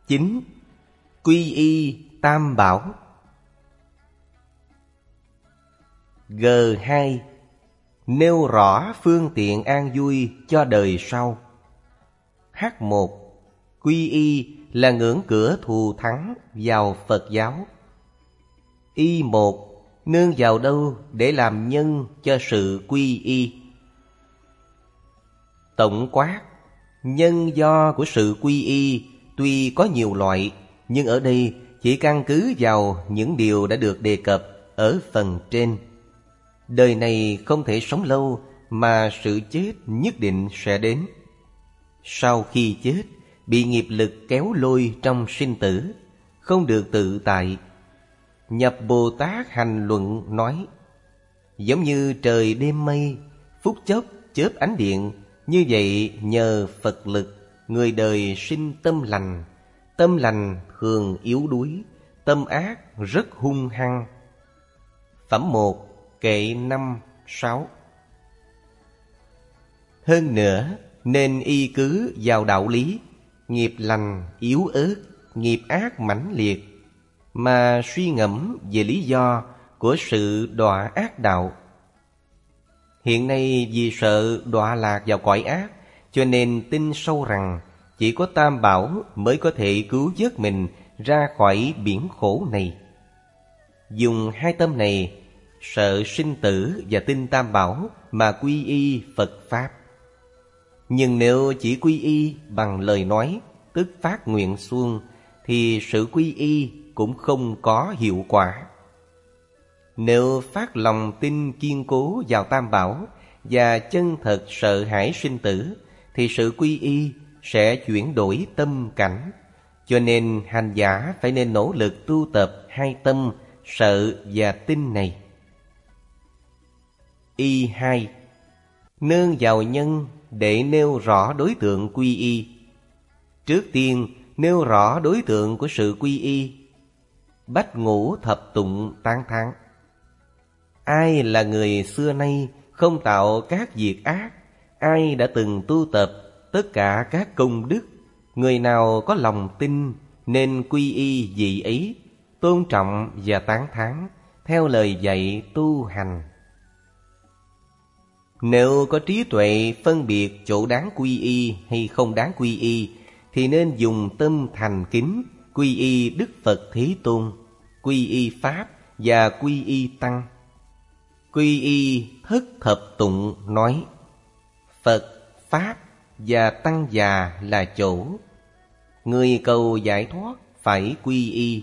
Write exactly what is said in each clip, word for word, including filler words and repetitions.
Chín. Quy y tam bảo. G hai. Nêu rõ phương tiện an vui cho đời sau. H một. Quy y là ngưỡng cửa thù thắng vào Phật giáo. Y một. Nương vào đâu để làm nhân cho sự quy y? Tổng quát, nhân do của sự quy y tuy có nhiều loại, nhưng ở đây chỉ căn cứ vào những điều đã được đề cập ở phần trên. Đời này không thể sống lâu mà sự chết nhất định sẽ đến. Sau khi chết, bị nghiệp lực kéo lôi trong sinh tử, không được tự tại. Nhập Bồ Tát Hành Luận nói, giống như trời đêm mây, phút chốc chớp ánh điện, như vậy nhờ Phật lực, người đời sinh tâm lành. Tâm lành thường yếu đuối, tâm ác rất hung hăng. Phẩm một, kệ năm, sáu. Hơn nữa, nên y cứ vào đạo lý, nghiệp lành yếu ớt, nghiệp ác mãnh liệt, mà suy ngẫm về lý do của sự đọa ác đạo. Hiện nay vì sợ đọa lạc vào cõi ác, cho nên tin sâu rằng chỉ có Tam Bảo mới có thể cứu vớt mình ra khỏi biển khổ này. Dùng hai tâm này, sợ sinh tử và tin Tam Bảo mà quy y Phật Pháp. Nhưng nếu chỉ quy y bằng lời nói, tức phát nguyện xuông, thì sự quy y cũng không có hiệu quả. Nếu phát lòng tin kiên cố vào Tam Bảo và chân thật sợ hãi sinh tử, thì sự quy y sẽ chuyển đổi tâm cảnh. Cho nên hành giả phải nên nỗ lực tu tập hai tâm sợ và tin này. Y hai. Nương vào nhân để nêu rõ đối tượng quy y. Trước tiên nêu rõ đối tượng của sự quy y. Bách ngũ thập tụng tán thán. Ai là người xưa nay không tạo các việc ác, ai đã từng tu tập tất cả các công đức, người nào có lòng tin nên quy y vị ấy, tôn trọng và tán thán theo lời dạy tu hành. Nếu có trí tuệ phân biệt chỗ đáng quy y hay không đáng quy y, thì nên dùng tâm thành kính quy y Đức Phật Thế Tôn, quy y Pháp và quy y Tăng. Quy y thất thập tụng nói, Phật, Pháp và Tăng già là chỗ. Người cầu giải thoát phải quy y.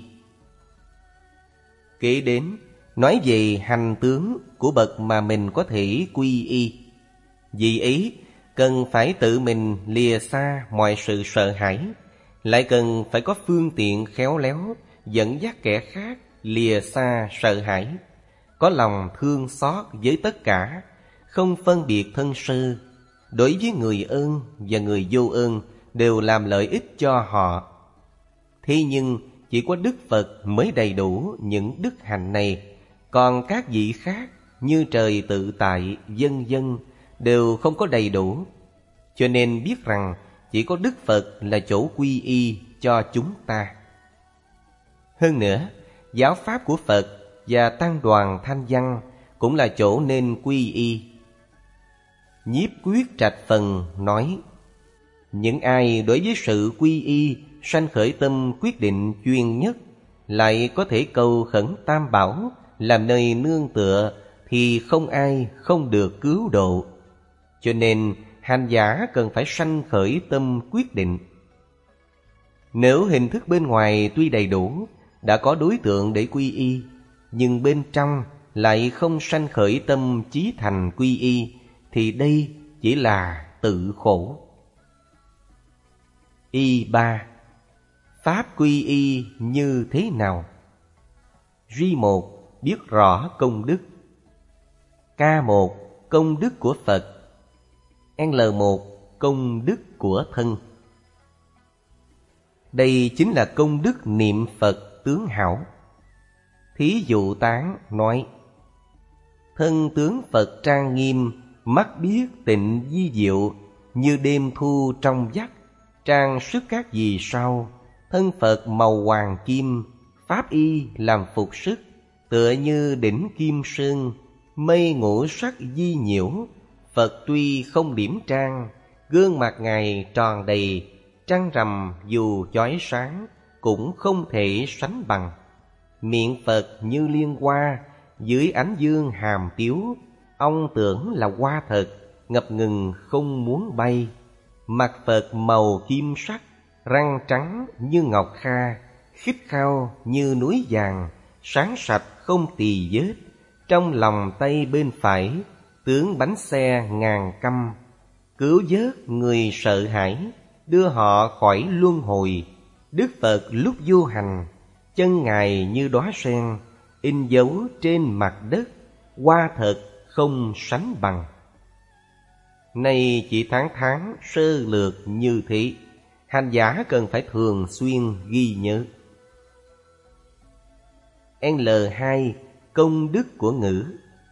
Kế đến nói về hành tướng của bậc mà mình có thể quy y. Vì ấy cần phải tự mình lìa xa mọi sự sợ hãi, lại cần phải có phương tiện khéo léo dẫn dắt kẻ khác lìa xa sợ hãi, có lòng thương xót với tất cả, không phân biệt thân sơ. Đối với người ơn và người vô ơn đều làm lợi ích cho họ. Thế nhưng chỉ có Đức Phật mới đầy đủ những đức hạnh này, còn các vị khác như trời tự tại, vân vân đều không có đầy đủ. Cho nên biết rằng chỉ có Đức Phật là chỗ quy y cho chúng ta. Hơn nữa, giáo pháp của Phật và tăng đoàn Thanh Văn cũng là chỗ nên quy y. Nhiếp Quyết Trạch Phần nói, những ai đối với sự quy y sanh khởi tâm quyết định chuyên nhất, lại có thể cầu khẩn Tam Bảo làm nơi nương tựa, thì không ai không được cứu độ. Cho nên hành giả cần phải sanh khởi tâm quyết định. Nếu hình thức bên ngoài tuy đầy đủ, đã có đối tượng để quy y, nhưng bên trong lại không sanh khởi tâm chí thành quy y, thì đây chỉ là tự khổ. Y ba. Pháp quy y như thế nào? Duy một, biết rõ công đức. K một, công đức của Phật. L một, công đức của thân. Đây chính là công đức niệm Phật tướng hảo. Thí dụ tán nói, thân tướng Phật trang nghiêm, mắt biết tịnh di diệu, như đêm thu trong vắt, trang sức các vì sao, Thân Phật màu hoàng kim, pháp y làm phục sức, tựa như đỉnh kim sơn, mây ngũ sắc di nhiễu. Phật tuy không điểm trang, gương mặt Ngài tròn đầy, trăng rằm dù chói sáng cũng không thể sánh bằng. Miệng Phật như liên hoa, dưới ánh dương hàm tiếu, ông tưởng là hoa thật, ngập ngừng không muốn bay. Mặt Phật màu kim sắc, răng trắng như ngọc kha, khít khao như núi vàng, sáng sạch không tì vết. Trong lòng tay bên phải, tướng bánh xe ngàn căm, cứu vớt người sợ hãi, đưa họ khỏi luân hồi. Đức Phật lúc du hành, chân Ngài như đóa sen, in dấu trên mặt đất, hoa thật không sánh bằng. Nay chỉ tháng tháng sơ lược như thế, hành giả cần phải thường xuyên ghi nhớ. L hai. Công đức của ngữ.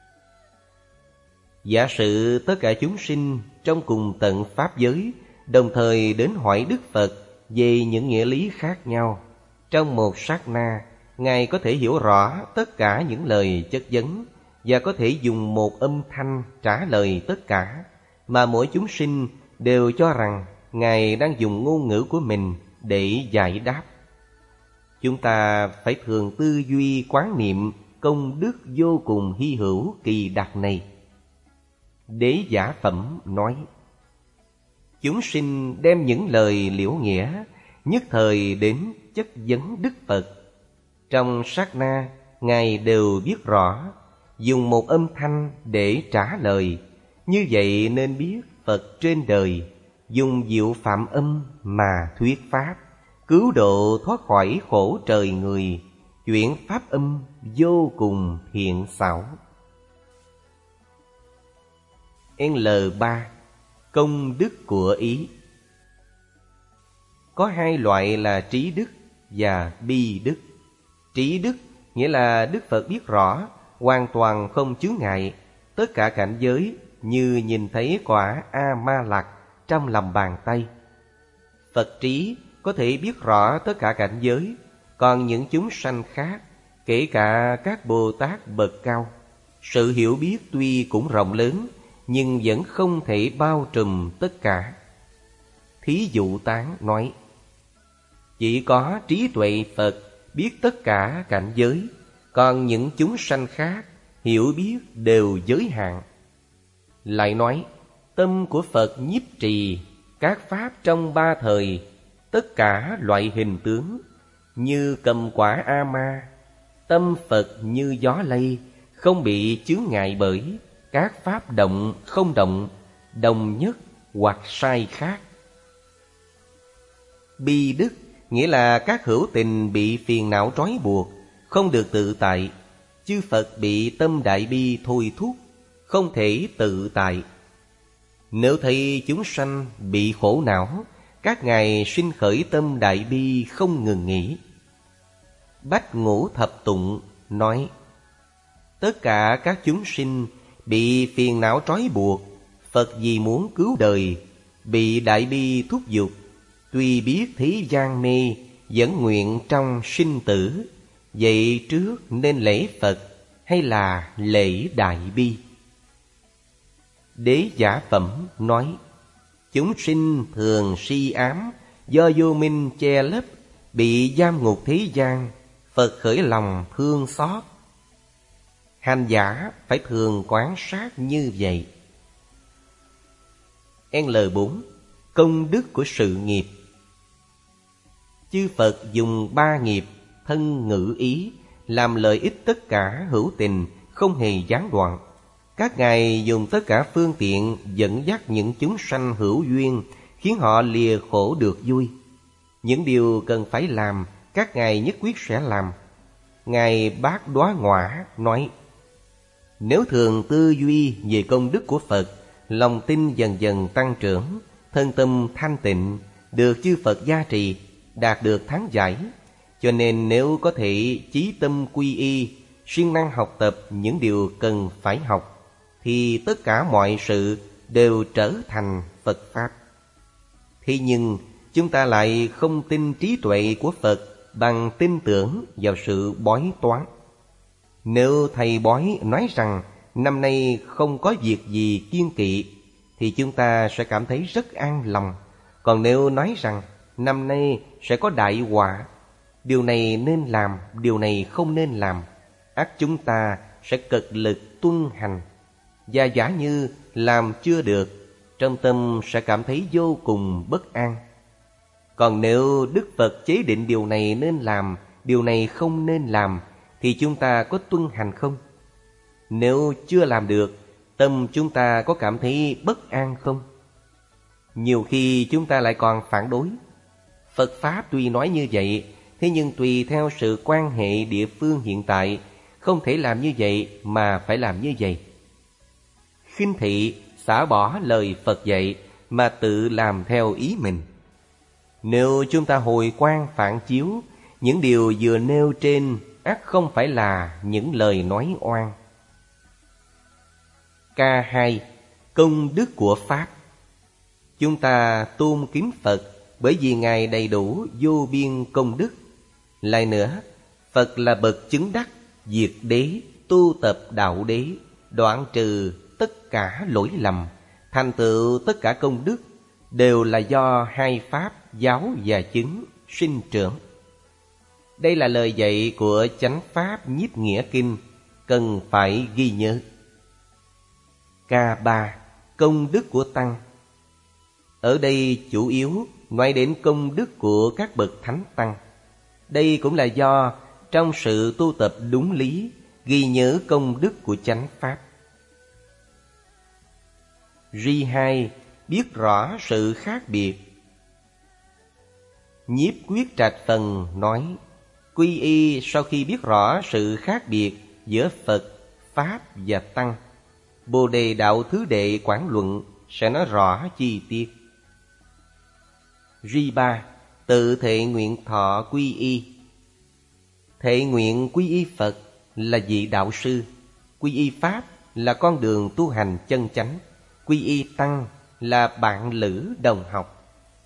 Giả sử tất cả chúng sinh trong cùng tận pháp giới đồng thời đến hỏi Đức Phật về những nghĩa lý khác nhau, trong một sát na, Ngài có thể hiểu rõ tất cả những lời chất vấn và có thể dùng một âm thanh trả lời tất cả, mà mỗi chúng sinh đều cho rằng Ngài đang dùng ngôn ngữ của mình để giải đáp. Chúng ta phải thường tư duy quán niệm công đức vô cùng hy hữu kỳ đặc này. Đế Giả Phẩm nói: chúng sinh đem những lời liễu nghĩa nhất thời đến chất vấn Đức Phật. Trong sát na, Ngài đều biết rõ, dùng một âm thanh để trả lời. Như vậy nên biết Phật trên đời dùng diệu phạm âm mà thuyết pháp, cứu độ thoát khỏi khổ trời người, chuyển pháp âm vô cùng thiện xảo. L ba. Công đức của ý. Có hai loại là trí đức và bi đức. Trí đức nghĩa là Đức Phật biết rõ, hoàn toàn không chướng ngại tất cả cảnh giới, như nhìn thấy quả A-ma-lặc trong lòng bàn tay. Phật trí có thể biết rõ tất cả cảnh giới, còn những chúng sanh khác, kể cả các Bồ Tát bậc cao, sự hiểu biết tuy cũng rộng lớn, nhưng vẫn không thể bao trùm tất cả. Thí dụ Tán nói: chỉ có trí tuệ Phật biết tất cả cảnh giới, còn những chúng sanh khác hiểu biết đều giới hạn. Lại nói: tâm của Phật nhiếp trì các pháp trong ba thời, tất cả loại hình tướng, như cầm quả A-ma. Tâm Phật như gió lây, không bị chướng ngại bởi các pháp động không động, đồng nhất hoặc sai khác. Bi đức nghĩa là các hữu tình bị phiền não trói buộc, không được tự tại. Chư Phật bị tâm đại bi thôi thúc, không thể tự tại. Nếu thấy chúng sanh bị khổ não, các ngài sinh khởi tâm đại bi không ngừng nghỉ. Bách Ngũ Thập Tụng nói: tất cả các chúng sinh bị phiền não trói buộc, Phật vì muốn cứu đời, bị đại bi thúc giục, tuy biết thế gian mê, vẫn nguyện trong sinh tử. Vậy trước nên lễ Phật hay là lễ đại bi? Đế Giả Phẩm nói: chúng sinh thường si ám, do vô minh che lấp, bị giam ngục thế gian, Phật khởi lòng thương xót. Hành giả phải thường quan sát như vậy. L bốn. Công đức của sự nghiệp. Chư Phật dùng ba nghiệp thân ngữ ý làm lợi ích tất cả hữu tình, không hề gián đoạn. Các ngài dùng tất cả phương tiện dẫn dắt những chúng sanh hữu duyên, khiến họ lìa khổ được vui. Những điều cần phải làm, các ngài nhất quyết sẽ làm. Ngài Bát Đoá Ngọa nói: nếu thường tư duy về công đức của Phật, lòng tin dần dần tăng trưởng, thân tâm thanh tịnh, được chư Phật gia trì, đạt được thắng giải. Cho nên nếu có thể chí tâm quy y, siêng năng học tập những điều cần phải học, thì tất cả mọi sự đều trở thành Phật Pháp. Thế nhưng chúng ta lại không tin trí tuệ của Phật bằng tin tưởng vào sự bói toán. Nếu thầy bói nói rằng năm nay không có việc gì kiêng kỵ thì chúng ta sẽ cảm thấy rất an lòng. Còn nếu nói rằng năm nay sẽ có đại họa, điều này nên làm, điều này không nên làm, ắt chúng ta sẽ cực lực tuân hành. Và giả như làm chưa được, trong tâm sẽ cảm thấy vô cùng bất an. Còn nếu Đức Phật chế định điều này nên làm, điều này không nên làm, thì chúng ta có tuân hành không? Nếu chưa làm được, tâm chúng ta có cảm thấy bất an không? Nhiều khi chúng ta lại còn phản đối. Phật Pháp tuy nói như vậy, thế nhưng tùy theo sự quan hệ địa phương hiện tại, không thể làm như vậy mà phải làm như vậy. Khinh thị, xả bỏ lời Phật dạy mà tự làm theo ý mình. Nếu chúng ta hồi quang phản chiếu, những điều vừa nêu trên ắt không phải là những lời nói oan. K hai. Công đức của Pháp. Chúng ta tôn kính Phật bởi vì Ngài đầy đủ vô biên công đức. Lại nữa, Phật là bậc chứng đắc, diệt đế, tu tập đạo đế, đoạn trừ tất cả lỗi lầm, thành tựu tất cả công đức, đều là do hai Pháp giáo và chứng sinh trưởng. Đây là lời dạy của Chánh Pháp Nhiếp Nghĩa Kinh, cần phải ghi nhớ. K ba. Công đức của Tăng. Ở đây chủ yếu nói đến công đức của các bậc Thánh Tăng. Đây cũng là do trong sự tu tập đúng lý, ghi nhớ công đức của Chánh Pháp. R hai. Biết rõ sự khác biệt. Nhiếp Quyết Trạch Phần nói, quy y sau khi biết rõ sự khác biệt giữa Phật, Pháp và Tăng, Bồ Đề Đạo Thứ Đệ Quảng Luận sẽ nói rõ chi tiết. R ba. Tự thệ nguyện thọ quy y. Thệ nguyện quy y Phật là vị đạo sư, quy y Pháp là con đường tu hành chân chánh, quy y Tăng là bạn lữ đồng học.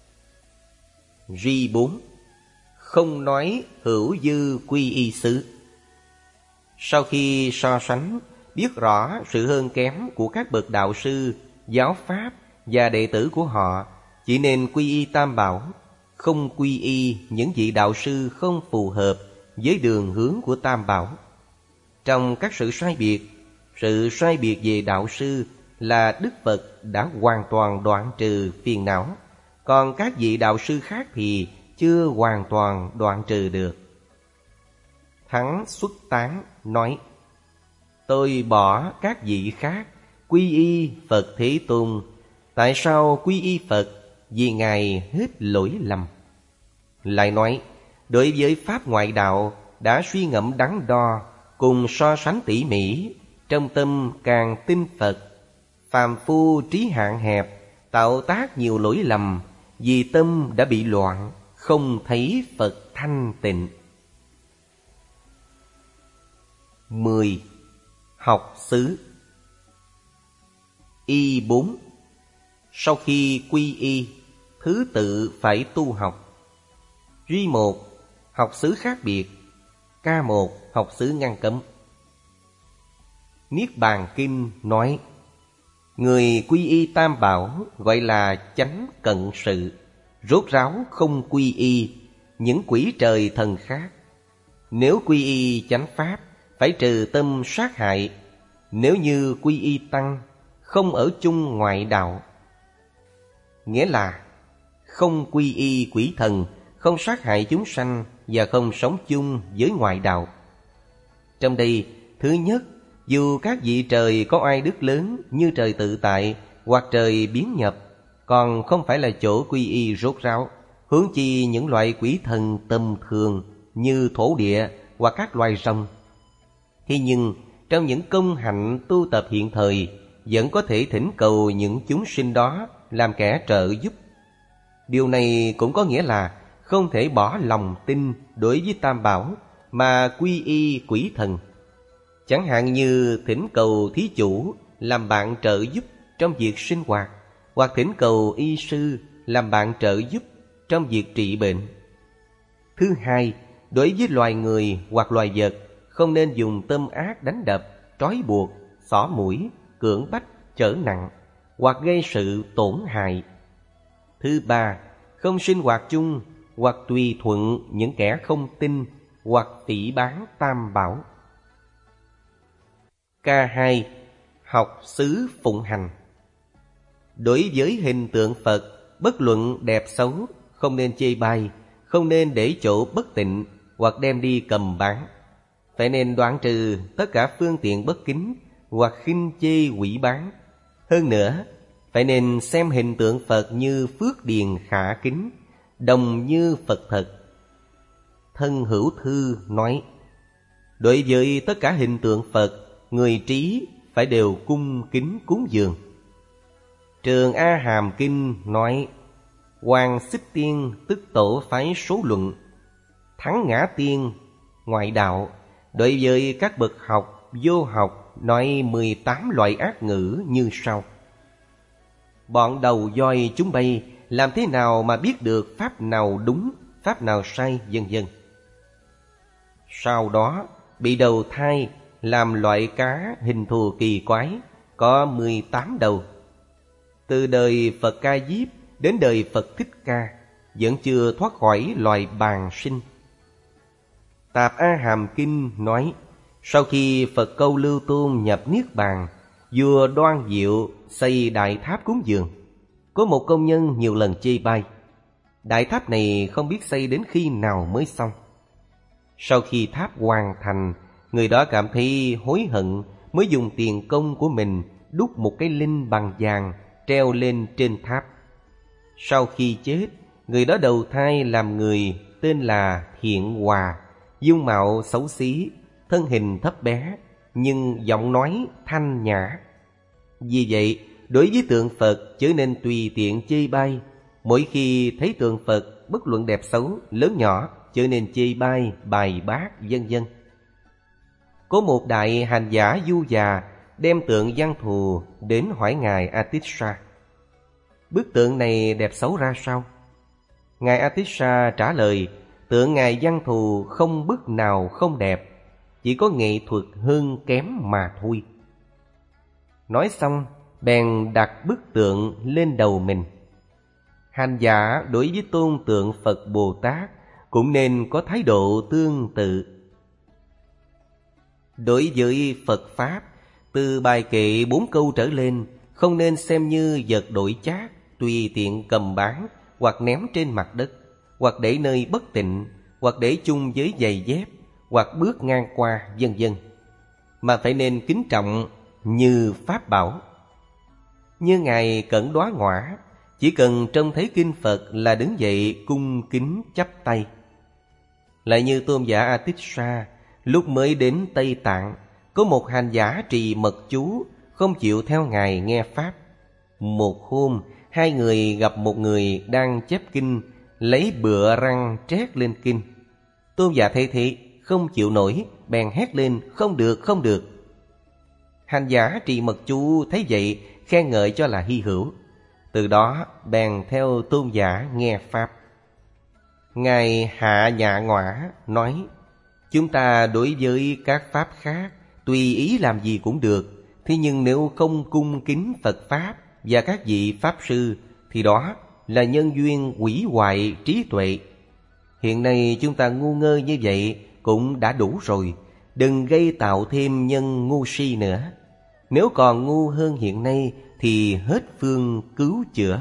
R bốn. Không nói hữu dư quy y xứ. Sau khi so sánh, biết rõ sự hơn kém của các bậc đạo sư, giáo pháp và đệ tử của họ, chỉ nên quy y Tam Bảo, không quy y những vị đạo sư không phù hợp với đường hướng của Tam Bảo. Trong các sự sai biệt, sự sai biệt về đạo sư là Đức Phật đã hoàn toàn đoạn trừ phiền não, còn các vị đạo sư khác thì chưa hoàn toàn đoạn trừ được. Thắng Xuất Tán nói, tôi bỏ các vị khác, quy y Phật Thế Tôn. Tại sao quy y Phật? Vì Ngài hết lỗi lầm. Lại nói, đối với Pháp ngoại đạo đã suy ngẫm đắn đo, cùng so sánh tỉ mỉ, trong tâm càng tin Phật. Phàm phu trí hạn hẹp, tạo tác nhiều lỗi lầm, vì tâm đã bị loạn, không thấy Phật thanh tịnh. Mười. Học xứ. Y bốn. Sau khi quy y, thứ tự phải tu học. R một. Học xứ khác biệt. K một. Học xứ ngăn cấm. Niết Bàn Kinh nói, người quy y Tam Bảo gọi là chánh cận sự, rốt ráo không quy y những quỷ trời thần khác. Nếu quy y chánh Pháp, phải trừ tâm sát hại. Nếu như quy y Tăng, không ở chung ngoại đạo. Nghĩa là không quy y quỷ thần, không sát hại chúng sanh và không sống chung với ngoại đạo. Trong đây, thứ nhất, dù các vị trời có oai đức lớn như trời Tự Tại hoặc trời Biến Nhập, còn không phải là chỗ quy y rốt ráo, huống chi những loại quỷ thần tầm thường như thổ địa hoặc các loài rồng. Thế nhưng trong những công hạnh tu tập hiện thời, vẫn có thể thỉnh cầu những chúng sinh đó làm kẻ trợ giúp. Điều này cũng có nghĩa là không thể bỏ lòng tin đối với Tam Bảo mà quy y quỷ thần. Chẳng hạn như thỉnh cầu thí chủ làm bạn trợ giúp trong việc sinh hoạt, hoặc thỉnh cầu y sư làm bạn trợ giúp trong việc trị bệnh. Thứ hai, đối với loài người hoặc loài vật, không nên dùng tâm ác đánh đập, trói buộc, xỏ mũi, cưỡng bách, trở nặng, hoặc gây sự tổn hại. Thứ ba, không sinh hoạt chung hoặc tùy thuận những kẻ không tin hoặc phỉ báng tam bảo. K hai. Học xứ phụng hành. Đối với hình tượng Phật, bất luận đẹp xấu, không nên chê bai, không nên để chỗ bất tịnh hoặc đem đi cầm bán. Phải nên đoạn trừ tất cả phương tiện bất kính hoặc khinh chê hủy báng. Hơn nữa, phải nên xem hình tượng Phật như phước điền khả kính, đồng như Phật thật. Thân Hữu Thư nói, đối với tất cả hình tượng Phật, người trí phải đều cung kính cúng dường. Trường A Hàm Kinh nói, Hoàng Xích Tiên tức tổ phái số luận, Thắng Ngã Tiên ngoại đạo. Đối với các bậc học, vô học nói mười tám loại ác ngữ như sau. Bọn đầu voi chúng bay, làm thế nào mà biết được pháp nào đúng, pháp nào sai, vân vân. Sau đó bị đầu thai làm loại cá hình thù kỳ quái, có mười tám đầu. Từ đời Phật Ca Diếp đến đời Phật Thích Ca, vẫn chưa thoát khỏi loài bàng sinh. Tạp A Hàm Kinh nói, sau khi Phật Câu Lưu Tôn nhập Niết Bàn, vua Đoan Diệu xây đại tháp cúng dường. Có một công nhân nhiều lần chê bai, đại tháp này không biết xây đến khi nào mới xong. Sau khi tháp hoàn thành, người đó cảm thấy hối hận, mới dùng tiền công của mình đúc một cái linh bằng vàng treo lên trên tháp. Sau khi chết, người đó đầu thai làm người tên là Thiện Hòa, dung mạo xấu xí, thân hình thấp bé, nhưng giọng nói thanh nhã. Vì vậy, đối với tượng Phật chớ nên tùy tiện chê bai. Mỗi khi thấy tượng Phật, bất luận đẹp xấu, lớn nhỏ, chớ nên chê bai, bài bác, vân vân. Có một đại hành giả du già đem tượng Văn Thù đến hỏi ngài Atisha, bức tượng này đẹp xấu ra sao? Ngài Atisha trả lời, tượng ngài Văn Thù không bức nào không đẹp, chỉ có nghệ thuật hơn kém mà thôi. Nói xong, bèn đặt bức tượng lên đầu mình. Hành giả đối với tôn tượng Phật Bồ Tát cũng nên có thái độ tương tự. Đối với Phật Pháp, từ bài kệ bốn câu trở lên, không nên xem như vật đổi chác, tùy tiện cầm bán, hoặc ném trên mặt đất, hoặc để nơi bất tịnh, hoặc để chung với giày dép, hoặc bước ngang qua, vân vân, mà phải nên kính trọng như pháp bảo. Như ngài Cẩn Đoá Ngõa, chỉ cần trông thấy kinh Phật là đứng dậy cung kính chắp tay. Lại như tôn giả Atisha, lúc mới đến Tây Tạng, có một hành giả trì mật chú, không chịu theo ngài nghe pháp. Một hôm, hai người gặp một người đang chép kinh, lấy bựa răng trét lên kinh. Tôn giả thấy thế, không chịu nổi, bèn hét lên, không được, không được. Hành giả trì mật chú thấy vậy, khen ngợi cho là hy hữu. Từ đó bèn theo tôn giả nghe pháp. Ngài Hạ Nhạ Ngõa nói, chúng ta đối với các pháp khác tùy ý làm gì cũng được, thế nhưng nếu không cung kính Phật Pháp và các vị Pháp Sư thì đó là nhân duyên hủy hoại trí tuệ. Hiện nay chúng ta ngu ngơ như vậy cũng đã đủ rồi, đừng gây tạo thêm nhân ngu si nữa. Nếu còn ngu hơn hiện nay thì hết phương cứu chữa.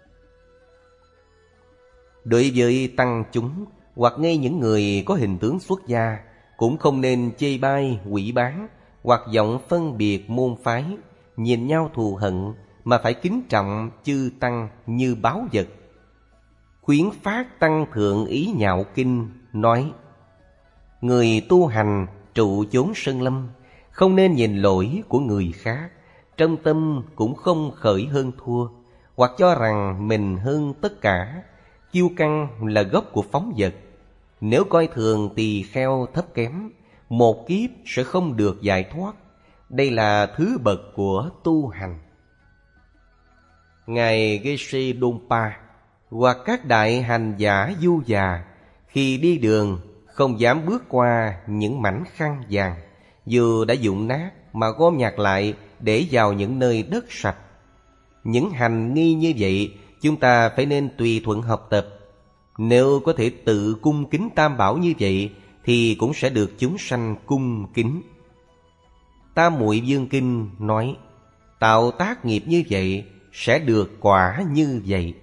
Đối với tăng chúng hoặc ngay những người có hình tướng xuất gia, cũng không nên chê bai, hủy báng, hoặc giọng phân biệt môn phái, nhìn nhau thù hận, mà phải kính trọng chư tăng như báu vật. Khuyến phát tăng thượng ý nhạo kinh nói, người tu hành trụ chốn sơn lâm, không nên nhìn lỗi của người khác, trong tâm cũng không khởi hơn thua, hoặc cho rằng mình hơn tất cả. Kiêu căng là gốc của phóng dật. Nếu coi thường tỳ kheo thấp kém, một kiếp sẽ không được giải thoát. Đây là thứ bậc của tu hành. Ngài Geshe Donpa hoặc các đại hành giả du già, khi đi đường không dám bước qua những mảnh khăn vàng, dù đã dụng nát mà gom nhặt lại để vào những nơi đất sạch. Những hành nghi như vậy chúng ta phải nên tùy thuận học tập. Nếu có thể tự cung kính Tam Bảo như vậy thì cũng sẽ được chúng sanh cung kính. Tam Muội Dương Kinh nói, tạo tác nghiệp như vậy sẽ được quả như vậy.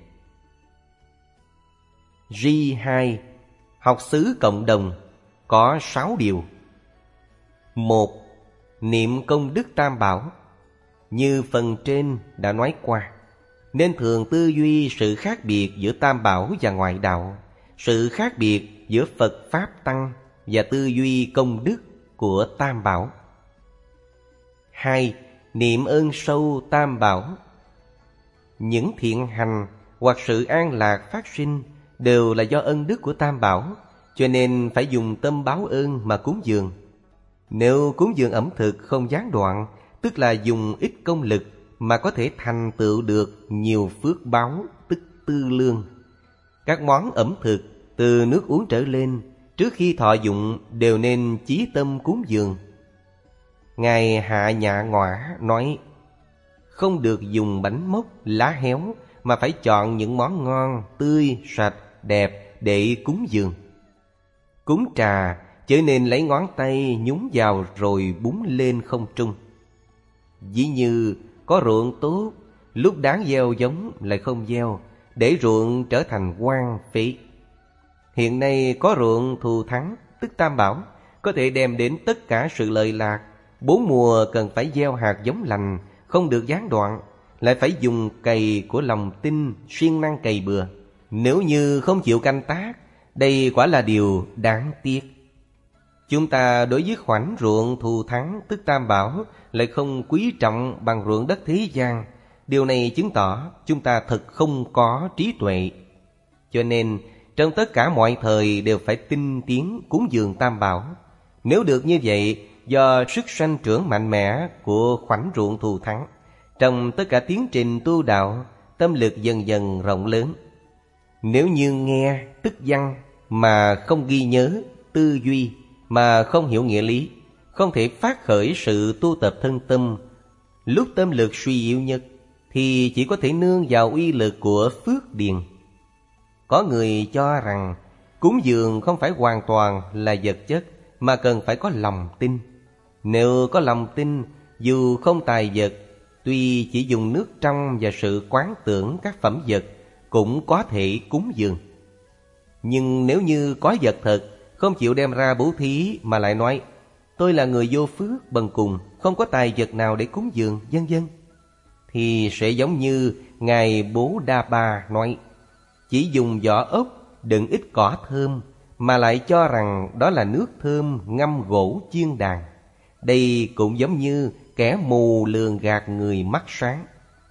Ri hai. Học xứ cộng đồng có sáu điều. Một. Niệm công đức Tam Bảo. Như phần trên đã nói qua, nên thường tư duy sự khác biệt giữa Tam Bảo và ngoại đạo, sự khác biệt giữa Phật Pháp Tăng, và tư duy công đức của Tam Bảo. Hai. Niệm ơn sâu Tam Bảo. Những thiện hành hoặc sự an lạc phát sinh đều là do ân đức của Tam Bảo, cho nên phải dùng tâm báo ơn mà cúng dường. Nếu cúng dường ẩm thực không gián đoạn, tức là dùng ít công lực mà có thể thành tựu được nhiều phước báo, tức tư lương. Các món ẩm thực từ nước uống trở lên, trước khi thọ dụng đều nên chí tâm cúng dường. Ngài Hạ Nhạ Ngõa nói, không được dùng bánh mốc, lá héo, mà phải chọn những món ngon, tươi, sạch, đẹp để cúng dường. Cúng trà chớ nên lấy ngón tay nhúng vào rồi búng lên không trung. Ví như có ruộng tốt, lúc đáng gieo giống lại không gieo, để ruộng trở thành hoang phí. Hiện nay có ruộng thù thắng, tức Tam Bảo, có thể đem đến tất cả sự lợi lạc. Bốn mùa cần phải gieo hạt giống lành, không được gián đoạn, lại phải dùng cày của lòng tin, siêng năng cày bừa. Nếu như không chịu canh tác, đây quả là điều đáng tiếc. Chúng ta đối với khoảnh ruộng thù thắng, tức Tam Bảo, lại không quý trọng bằng ruộng đất thế gian. Điều này chứng tỏ chúng ta thật không có trí tuệ. Cho nên trong tất cả mọi thời đều phải tinh tiến cúng dường Tam Bảo. Nếu được như vậy, do sức sanh trưởng mạnh mẽ của khoảnh ruộng thù thắng, trong tất cả tiến trình tu đạo, tâm lực dần dần rộng lớn. Nếu như nghe tức văn mà không ghi nhớ, tư duy mà không hiểu nghĩa lý, không thể phát khởi sự tu tập thân tâm, lúc tâm lực suy yếu nhất thì chỉ có thể nương vào uy lực của phước điền. Có người cho rằng cúng dường không phải hoàn toàn là vật chất, mà cần phải có lòng tin. Nếu có lòng tin, dù không tài vật, tuy chỉ dùng nước trong và sự quán tưởng các phẩm vật, cũng có thể cúng dường. Nhưng nếu như có vật thật, không chịu đem ra bố thí mà lại nói, tôi là người vô phước bần cùng, không có tài vật nào để cúng dường, vân vân, thì sẽ giống như Ngài Bố Đa Ba nói, chỉ dùng vỏ ốc đựng ít cỏ thơm, mà lại cho rằng đó là nước thơm ngâm gỗ chiên đàn. Đây cũng giống như kẻ mù lường gạt người mắt sáng.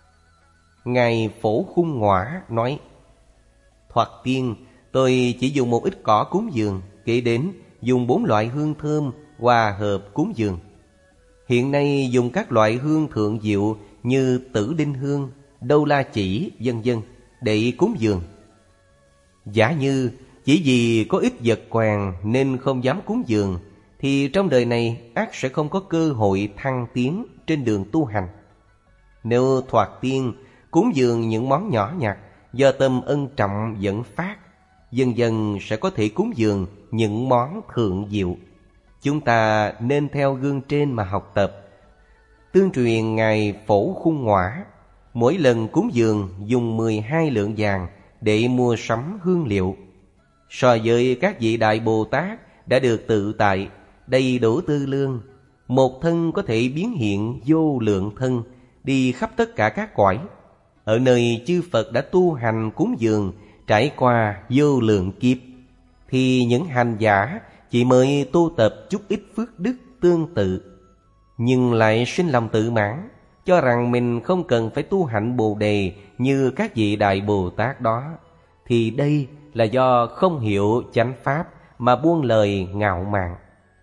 Ngài Phổ Khung Ngoã nói, thoạt tiên tôi chỉ dùng một ít cỏ cúng dường, kể đến dùng bốn loại hương thơm hòa hợp cúng dường. Hiện nay dùng các loại hương thượng diệu như tử đinh hương, đâu la chỉ, vân vân để cúng dường. Giả như chỉ vì có ít vật quàng nên không dám cúng dường, thì trong đời này ắt sẽ không có cơ hội thăng tiến trên đường tu hành. Nếu thoạt tiên cúng dường những món nhỏ nhặt, do tâm ân trọng dẫn phát, dần dần sẽ có thể cúng dường những món thượng diệu. Chúng ta nên theo gương trên mà học tập. Tương truyền Ngài Phổ Khung Ngoã mỗi lần cúng dường dùng mười hai lượng vàng để mua sắm hương liệu. So với các vị Đại Bồ Tát đã được tự tại, đầy đủ tư lương, một thân có thể biến hiện vô lượng thân, đi khắp tất cả các cõi. Ở nơi chư Phật đã tu hành cúng dường, trải qua vô lượng kiếp, thì những hành giả chỉ mới tu tập chút ít phước đức tương tự, nhưng lại sinh lòng tự mãn, cho rằng mình không cần phải tu hạnh Bồ Đề như các vị Đại Bồ Tát đó, thì đây là do không hiểu chánh pháp mà buông lời ngạo mạn.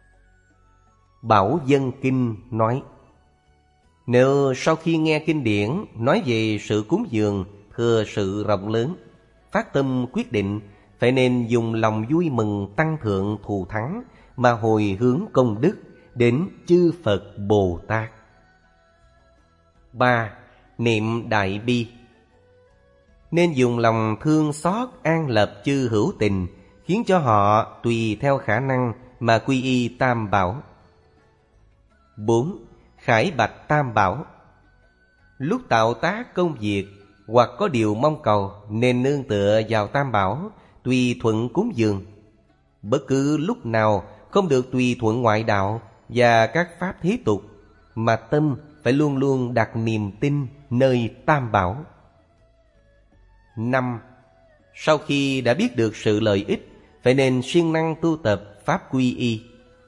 Bảo Dân Kinh nói, nếu sau khi nghe kinh điển nói về sự cúng dường thừa sự rộng lớn, phát tâm quyết định, phải nên dùng lòng vui mừng tăng thượng thù thắng mà hồi hướng công đức đến chư Phật Bồ Tát. Ba. Niệm đại bi. Nên dùng lòng thương xót an lập chư hữu tình, khiến cho họ tùy theo khả năng mà quy y Tam Bảo. Bốn. Khải bạch Tam Bảo. Lúc tạo tác công việc hoặc có điều mong cầu, nên nương tựa vào Tam Bảo, tùy thuận cúng dường. Bất cứ lúc nào không được tùy thuận ngoại đạo và các pháp thế tục, mà tâm phải luôn luôn đặt niềm tin nơi Tam Bảo. Năm. Sau khi đã biết được sự lợi ích, phải nên siêng năng tu tập pháp quy y.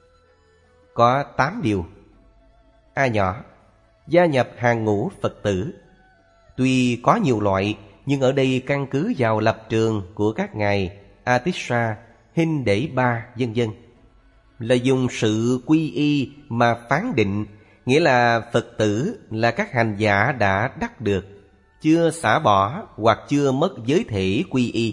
Có tám điều. A nhỏ, gia nhập hàng ngũ Phật tử. Tuy có nhiều loại, nhưng ở đây căn cứ vào lập trường của các ngài Atisha, Hinh Để Ba, vân vân, là dùng sự quy y mà phán định, nghĩa là Phật tử là các hành giả đã đắc được, chưa xả bỏ hoặc chưa mất giới thể quy y.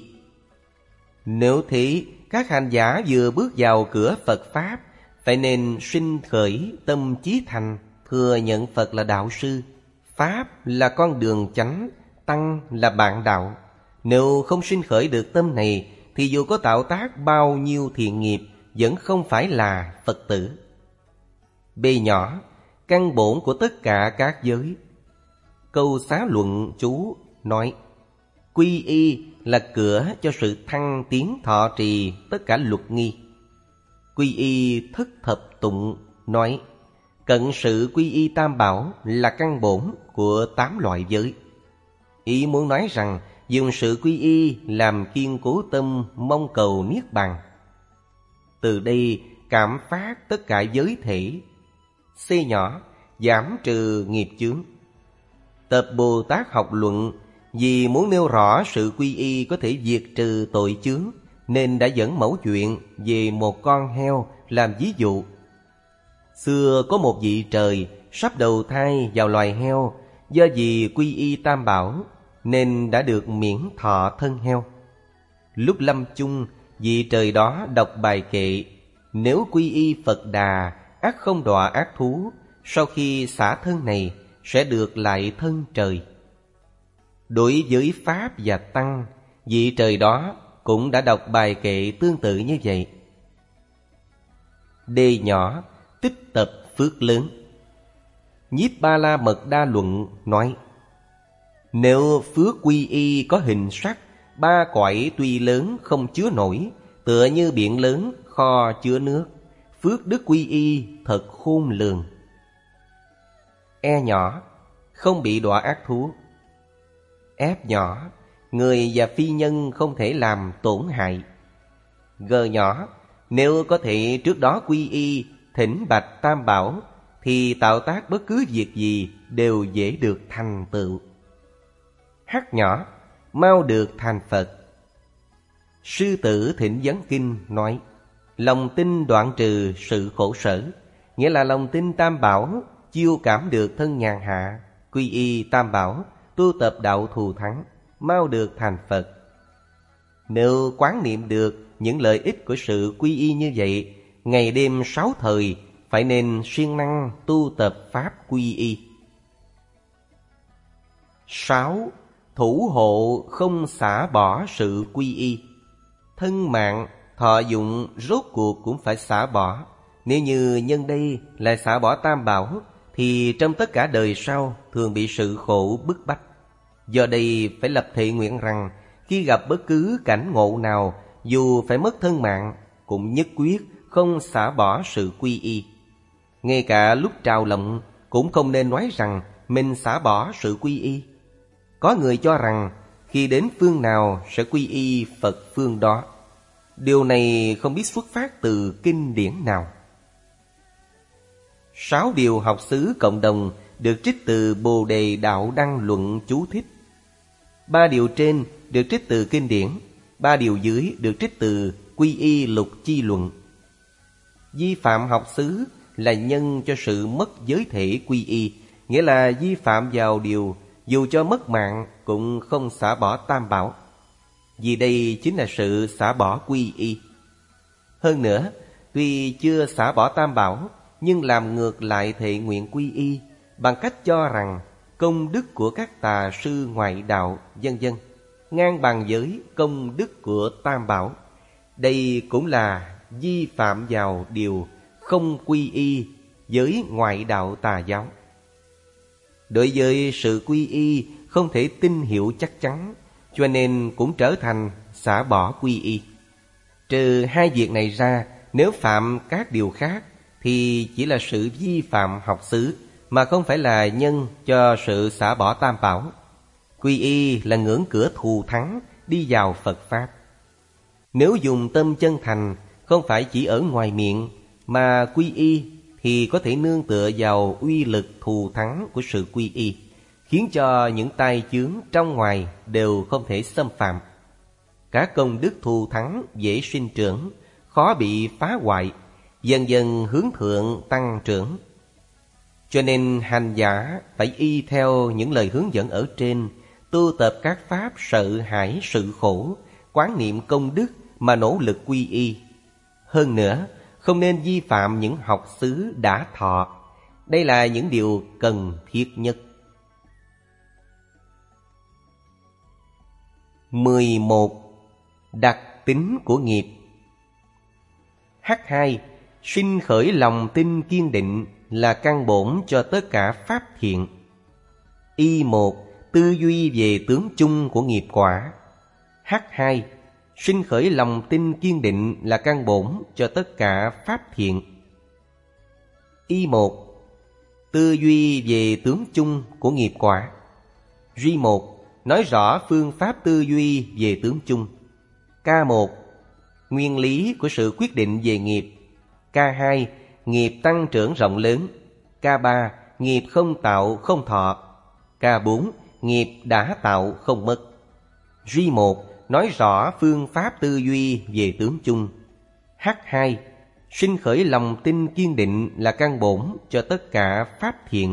Nếu thế, các hành giả vừa bước vào cửa Phật Pháp, phải nên sinh khởi tâm chí thành, thừa nhận Phật là đạo sư, Pháp là con đường chánh, Tăng là bạn đạo. Nếu không sinh khởi được tâm này, thì dù có tạo tác bao nhiêu thiện nghiệp, vẫn không phải là Phật tử. B nhỏ, căn bổn của tất cả các giới. Câu Xá Luận chú nói, quy y là cửa cho sự thăng tiến thọ trì tất cả luật nghi. Quy y thất thập tụng nói, cận sự quy y Tam Bảo là căn bổn của tám loại giới. Ý muốn nói rằng dùng sự quy y làm kiên cố tâm mong cầu niết bàn. Từ đây cảm phát tất cả giới thể. C nhỏ, giảm trừ nghiệp chướng. Tập Bồ Tát học luận vì muốn nêu rõ sự quy y có thể diệt trừ tội chướng, nên đã dẫn mẫu chuyện về một con heo làm ví dụ. Xưa có một vị trời sắp đầu thai vào loài heo, do vì quy y Tam Bảo nên đã được miễn thọ thân heo. Lúc lâm chung, vị trời đó đọc bài kệ, nếu quy y Phật Đà, ắt không đọa ác thú, sau khi xả thân này sẽ được lại thân trời. Đối với Pháp và Tăng, vị trời đó cũng đã đọc bài kệ tương tự như vậy. D nhỏ, tích tập phước lớn. Nhiếp Ba La Mật Đa Luận nói, nếu phước quy y có hình sắc, ba cõi tuy lớn không chứa nổi, tựa như biển lớn kho chứa nước, phước đức quy y thật khôn lường. E nhỏ, không bị đọa ác thú. F nhỏ, người và phi nhân không thể làm tổn hại. G nhỏ, nếu có thể trước đó quy y, thỉnh bạch Tam Bảo, thì tạo tác bất cứ việc gì đều dễ được thành tựu. H nhỏ, mau được thành Phật. Sư Tử Thịnh Vấn Kinh nói, lòng tin đoạn trừ sự khổ sở, nghĩa là lòng tin Tam Bảo chiêu cảm được thân nhàn hạ, quy y Tam Bảo, tu tập đạo thù thắng, mau được thành Phật. Nếu quán niệm được những lợi ích của sự quy y như vậy, ngày đêm sáu thời phải nên siêng năng tu tập pháp quy y. Sáu. Thủ hộ không xả bỏ sự quy y. Thân mạng, thọ dụng rốt cuộc cũng phải xả bỏ. Nếu như nhân đây lại xả bỏ Tam Bảo, thì trong tất cả đời sau thường bị sự khổ bức bách. Do đây phải lập thệ nguyện rằng, khi gặp bất cứ cảnh ngộ nào, dù phải mất thân mạng, cũng nhất quyết không xả bỏ sự quy y. Ngay cả lúc trào lộng cũng không nên nói rằng mình xả bỏ sự quy y. Có người cho rằng khi đến phương nào sẽ quy y Phật phương đó. Điều này không biết xuất phát từ kinh điển nào. Sáu điều học xứ cộng đồng được trích từ Bồ Đề Đạo Đăng Luận chú thích. Ba điều trên được trích từ kinh điển, ba điều dưới được trích từ Quy Y Lục Chi Luận. Vi phạm học xứ là nhân cho sự mất giới thể quy y, nghĩa là vi phạm vào điều dù cho mất mạng cũng không xả bỏ Tam Bảo. vì đây chính là sự xả bỏ quy y. Hơn nữa, tuy chưa xả bỏ tam bảo, nhưng làm ngược lại thệ nguyện quy y bằng cách cho rằng công đức của các tà sư ngoại đạo vân vân ngang bằng với công đức của tam bảo. Đây cũng là vi phạm vào điều không quy y với ngoại đạo tà giáo. Đối với sự quy y không thể tin hiểu chắc chắn, cho nên cũng trở thành xả bỏ quy y. Trừ hai việc này ra, nếu phạm các điều khác thì chỉ là sự vi phạm học xứ, mà không phải là nhân cho sự xả bỏ tam bảo. Quy y là ngưỡng cửa thù thắng đi vào Phật Pháp. Nếu dùng tâm chân thành, không phải chỉ ở ngoài miệng, mà quy y, thì có thể nương tựa vào uy lực thù thắng của sự quy y, khiến cho những tai chướng trong ngoài đều không thể xâm phạm. Các công đức thù thắng dễ sinh trưởng, khó bị phá hoại, dần dần hướng thượng tăng trưởng. Cho nên hành giả phải y theo những lời hướng dẫn ở trên, tu tập các pháp sợ hãi sự khổ, quán niệm công đức mà nỗ lực quy y. Hơn nữa, không nên vi phạm những học xứ đã thọ. Đây là những điều cần thiết nhất. mười một. Đặc tính của nghiệp. H hai. Sinh khởi lòng tin kiên định là căn bổn cho tất cả pháp thiện. Y một. Tư duy về tướng chung của nghiệp quả. H hai. Sinh khởi lòng tin kiên định là căn bổn cho tất cả pháp thiện. Y một. Tư duy về tướng chung của nghiệp quả. G một. Nói rõ phương pháp tư duy về tướng chung. K một. Nguyên lý của sự quyết định về nghiệp. K hai. Nghiệp tăng trưởng rộng lớn. K ba. Nghiệp không tạo không thọ. K bốn. Nghiệp đã tạo không mất. G một. Nói rõ phương pháp tư duy về tướng chung. H hai. Sinh khởi lòng tin kiên định là căn bổn cho tất cả pháp thiện.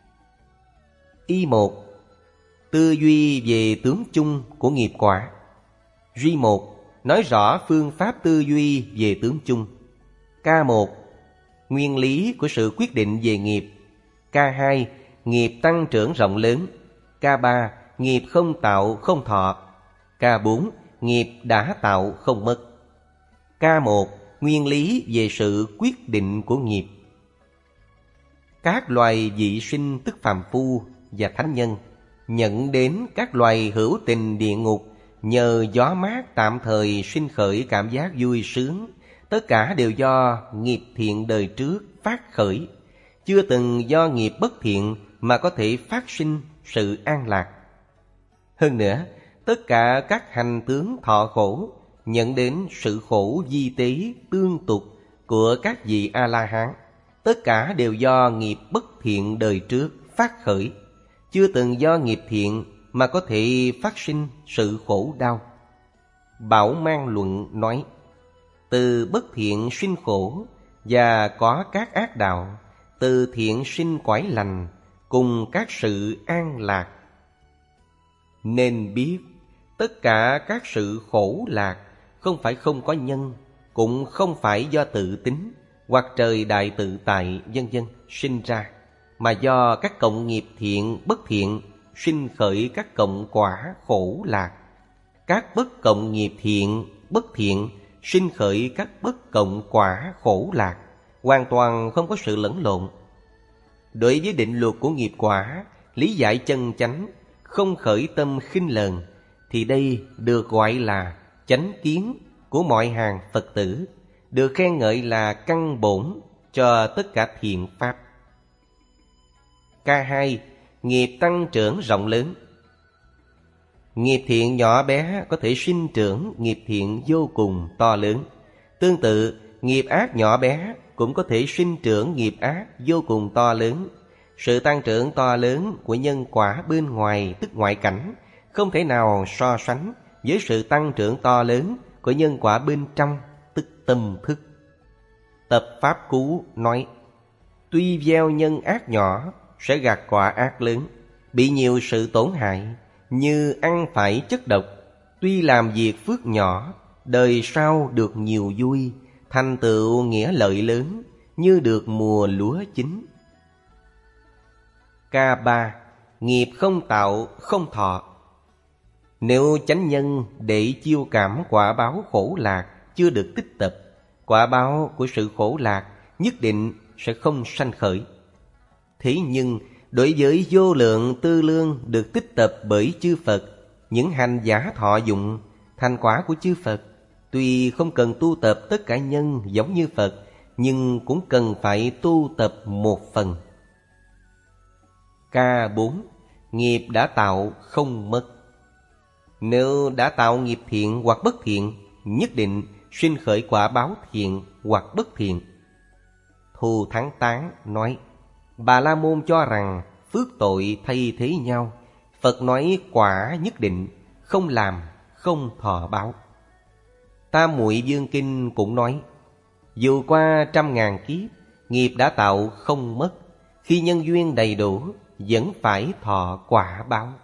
Y một. Tư duy về tướng chung của nghiệp quả. G một. Nói rõ phương pháp tư duy về tướng chung. K một. Nguyên lý của sự quyết định về nghiệp. K hai. Nghiệp tăng trưởng rộng lớn. K ba. Nghiệp không tạo không thọ. K bốn. Nghiệp đã tạo không mất. K một. Nguyên lý về sự quyết định của nghiệp. Các loài dị sinh tức phàm phu và thánh nhân nhận đến các loài hữu tình địa ngục nhờ gió mát tạm thời sinh khởi cảm giác vui sướng, tất cả đều do nghiệp thiện đời trước phát khởi, chưa từng do nghiệp bất thiện mà có thể phát sinh sự an lạc. Hơn nữa, tất cả các hành tướng thọ khổ nhận đến sự khổ di tế tương tục của các vị A-la-hán, tất cả đều do nghiệp bất thiện đời trước phát khởi, chưa từng do nghiệp thiện mà có thể phát sinh sự khổ đau. Bảo Mang Luận nói, từ bất thiện sinh khổ và có các ác đạo, từ thiện sinh quải lành cùng các sự an lạc. Nên biết tất cả các sự khổ lạc không phải không có nhân, cũng không phải do tự tính hoặc trời đại tự tại vân vân sinh ra, mà do các cộng nghiệp thiện bất thiện sinh khởi các cộng quả khổ lạc. Các bất cộng nghiệp thiện bất thiện sinh khởi các bất cộng quả khổ lạc, hoàn toàn không có sự lẫn lộn. Đối với định luật của nghiệp quả, lý giải chân chánh, không khởi tâm khinh lờn, thì đây được gọi là chánh kiến của mọi hàng Phật tử, được khen ngợi là căn bổn cho tất cả thiện pháp. K hai. Nghiệp tăng trưởng rộng lớn. Nghiệp thiện nhỏ bé có thể sinh trưởng nghiệp thiện vô cùng to lớn. Tương tự, nghiệp ác nhỏ bé cũng có thể sinh trưởng nghiệp ác vô cùng to lớn. Sự tăng trưởng to lớn của nhân quả bên ngoài tức ngoại cảnh không thể nào so sánh với sự tăng trưởng to lớn của nhân quả bên trong tức tâm thức. Tập Pháp Cú nói, tuy gieo nhân ác nhỏ sẽ gặt quả ác lớn, bị nhiều sự tổn hại, như ăn phải chất độc, Tuy làm việc phước nhỏ, đời sau được nhiều vui, thành tựu nghĩa lợi lớn, như được mùa lúa chín. K ba. Nghiệp không tạo, không thọ. Nếu chánh nhân để chiêu cảm quả báo khổ lạc chưa được tích tập, quả báo của sự khổ lạc nhất định sẽ không sanh khởi. Thế nhưng đối với vô lượng tư lương được tích tập bởi chư Phật, những hành giả thọ dụng thành quả của chư Phật, tuy không cần tu tập tất cả nhân giống như Phật, nhưng cũng cần phải tu tập một phần. K bốn. Nghiệp đã tạo không mất. Nếu đã tạo nghiệp thiện hoặc bất thiện, nhất định sinh khởi quả báo thiện hoặc bất thiện. Thù Thắng Tán nói, Bà La Môn cho rằng phước tội thay thế nhau, Phật nói quả nhất định, không làm, không thọ báo. Tam Muội Dương Kinh cũng nói, dù qua trăm ngàn kiếp, nghiệp đã tạo không mất, khi nhân duyên đầy đủ, vẫn phải thọ quả báo.